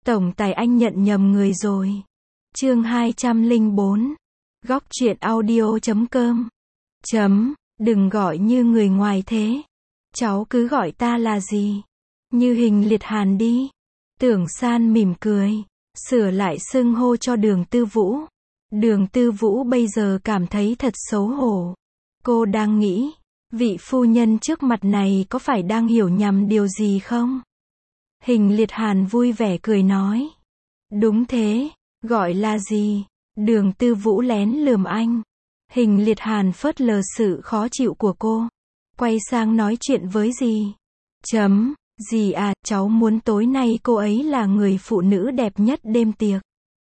Tổng tài anh nhận nhầm người rồi. Chương 204. Góc truyện audio.com. Đừng gọi như người ngoài thế. Cháu cứ gọi ta là gì? Như Hình Liệt Hàn đi. Tưởng San mỉm cười, sửa lại xưng hô cho Đường Tư Vũ. Đường Tư Vũ bây giờ cảm thấy thật xấu hổ. Cô đang nghĩ, vị phu nhân trước mặt này có phải đang hiểu nhầm điều gì không? Hình Liệt Hàn vui vẻ cười nói. Đúng thế, gọi là gì? Đường Tư Vũ lén lườm anh. Hình Liệt Hàn phớt lờ sự khó chịu của cô. Quay sang nói chuyện với dì. Dì à, cháu muốn tối nay cô ấy là người phụ nữ đẹp nhất đêm tiệc.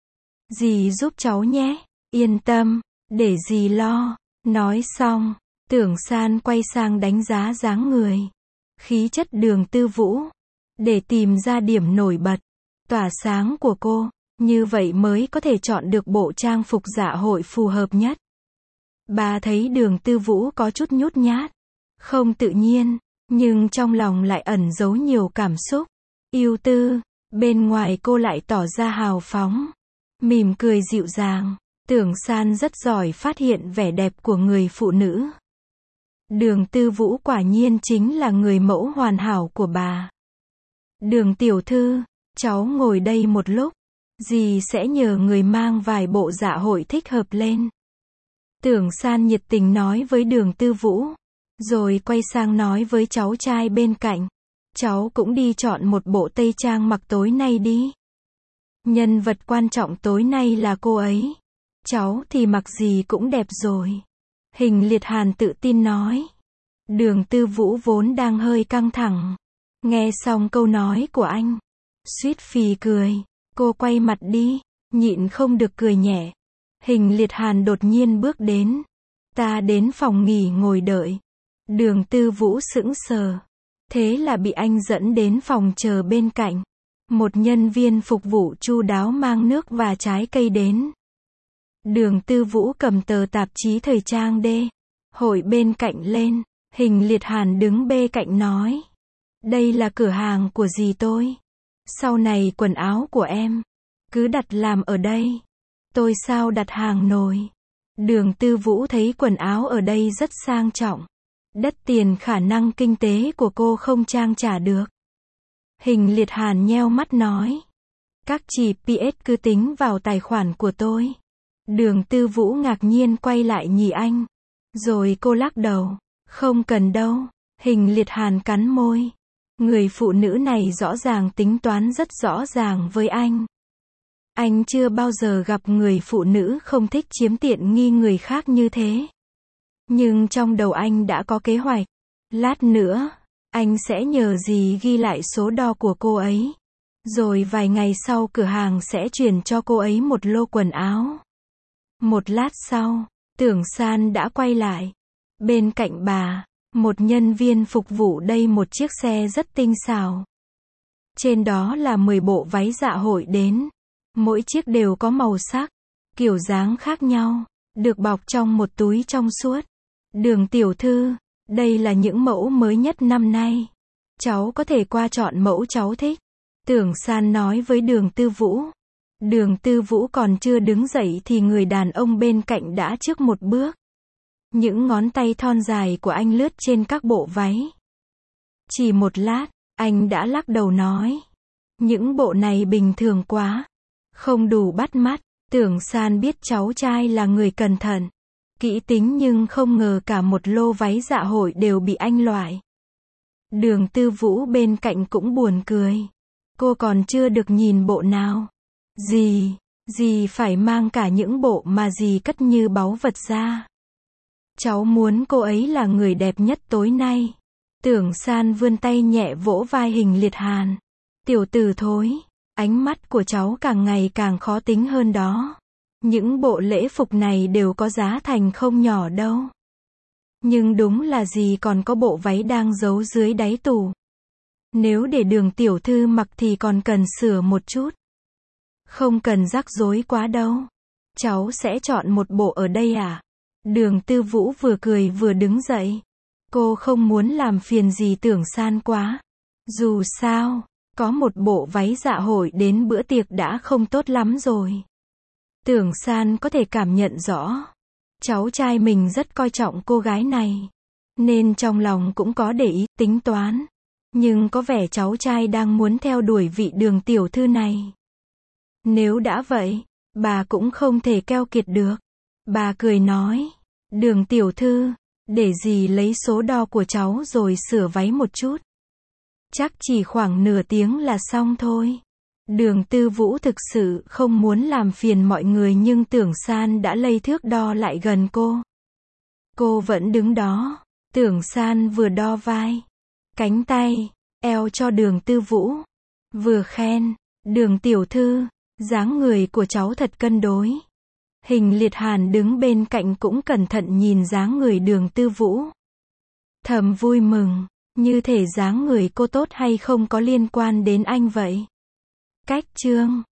Dì giúp cháu nhé. Yên tâm, để dì lo. Nói xong, Tưởng San quay sang đánh giá dáng người, khí chất Đường Tư Vũ, để tìm ra điểm nổi bật, tỏa sáng của cô, như vậy mới có thể chọn được bộ trang phục dạ hội phù hợp nhất. Bà thấy Đường Tư Vũ có chút nhút nhát, không tự nhiên, nhưng trong lòng lại ẩn giấu nhiều cảm xúc, ưu tư, bên ngoài cô lại tỏ ra hào phóng, mỉm cười dịu dàng. Tưởng San rất giỏi phát hiện vẻ đẹp của người phụ nữ. Đường Tư Vũ quả nhiên chính là người mẫu hoàn hảo của bà. Đường tiểu thư, cháu ngồi đây một lúc, dì sẽ nhờ người mang vài bộ dạ hội thích hợp lên. Tưởng San nhiệt tình nói với Đường Tư Vũ, rồi quay sang nói với cháu trai bên cạnh. Cháu cũng đi chọn một bộ tây trang mặc tối nay đi. Nhân vật quan trọng tối nay là cô ấy. Cháu thì mặc gì cũng đẹp rồi. Hình Liệt Hàn tự tin nói. Đường Tư Vũ vốn đang hơi căng thẳng. Nghe xong câu nói của anh, suýt phì cười. Cô quay mặt đi, nhịn không được cười nhẹ. Hình Liệt Hàn đột nhiên bước đến. Ta đến phòng nghỉ ngồi đợi. Đường Tư Vũ sững sờ. Thế là bị anh dẫn đến phòng chờ bên cạnh. Một nhân viên phục vụ chu đáo mang nước và trái cây đến. Đường Tư Vũ cầm tờ tạp chí thời trang D. Hội bên cạnh lên. Hình Liệt Hàn đứng bên cạnh nói. Đây là cửa hàng của dì tôi. Sau này quần áo của em cứ đặt làm ở đây. Tôi sao đặt hàng nổi. Đường Tư Vũ thấy quần áo ở đây rất sang trọng. Đắt tiền khả năng kinh tế của cô không trang trả được. Hình Liệt Hàn nheo mắt nói. Các chị PS cứ tính vào tài khoản của tôi. Đường Tư Vũ ngạc nhiên quay lại nhìn anh. Rồi cô lắc đầu. Không cần đâu. Hình Liệt Hàn cắn môi. Người phụ nữ này rõ ràng tính toán rất rõ ràng với anh. Anh chưa bao giờ gặp người phụ nữ không thích chiếm tiện nghi người khác như thế. Nhưng trong đầu anh đã có kế hoạch. Lát nữa, anh sẽ nhờ dì ghi lại số đo của cô ấy. Rồi vài ngày sau cửa hàng sẽ chuyển cho cô ấy một lô quần áo. Một lát sau, Tưởng San đã quay lại. Bên cạnh bà, một nhân viên phục vụ đẩy một chiếc xe rất tinh xảo. Trên đó là 10 bộ váy dạ hội đến. Mỗi chiếc đều có màu sắc, kiểu dáng khác nhau, được bọc trong một túi trong suốt. Đường tiểu thư, đây là những mẫu mới nhất năm nay. Cháu có thể qua chọn mẫu cháu thích. Tưởng San nói với Đường Tư Vũ. Đường Tư Vũ còn chưa đứng dậy thì người đàn ông bên cạnh đã trước một bước. Những ngón tay thon dài của anh lướt trên các bộ váy. Chỉ một lát, anh đã lắc đầu nói. Những bộ này bình thường quá. Không đủ bắt mắt. Tưởng San biết cháu trai là người cẩn thận, kỹ tính nhưng không ngờ cả một lô váy dạ hội đều bị anh loại. Đường Tư Vũ bên cạnh cũng buồn cười. Cô còn chưa được nhìn bộ nào. Dì phải mang cả những bộ mà dì cất như báu vật ra. Cháu muốn cô ấy là người đẹp nhất tối nay. Tưởng San vươn tay nhẹ vỗ vai Hình Liệt Hàn. Tiểu tử thối, ánh mắt của cháu càng ngày càng khó tính hơn đó. Những bộ lễ phục này đều có giá thành không nhỏ đâu. Nhưng đúng là dì còn có bộ váy đang giấu dưới đáy tủ. Nếu để Đường tiểu thư mặc thì còn cần sửa một chút. Không cần rắc rối quá đâu. Cháu sẽ chọn một bộ ở đây à? Đường Tư Vũ vừa cười vừa đứng dậy. Cô không muốn làm phiền dì Tưởng San quá. Dù sao, Có một bộ váy dạ hội đến bữa tiệc đã không tốt lắm rồi. Tưởng San có thể cảm nhận rõ. Cháu trai mình rất coi trọng cô gái này. Nên trong lòng cũng có để ý, tính toán. Nhưng có vẻ cháu trai đang muốn theo đuổi vị Đường tiểu thư này. Nếu đã vậy, bà cũng không thể keo kiệt được. Bà cười nói, Đường tiểu thư, để dì lấy số đo của cháu rồi sửa váy một chút. Chắc chỉ khoảng nửa tiếng là xong thôi. Đường Tư Vũ thực sự không muốn làm phiền mọi người nhưng Tưởng San đã lây thước đo lại gần cô. Cô vẫn đứng đó. Tưởng San vừa đo vai, cánh tay, eo cho Đường Tư Vũ. Vừa khen, Đường tiểu thư, dáng người của cháu thật cân đối. Hình Liệt Hàn đứng bên cạnh cũng cẩn thận nhìn dáng người Đường Tư Vũ. Thầm vui mừng, như thể dáng người cô tốt hay không có liên quan đến anh vậy. Cách chương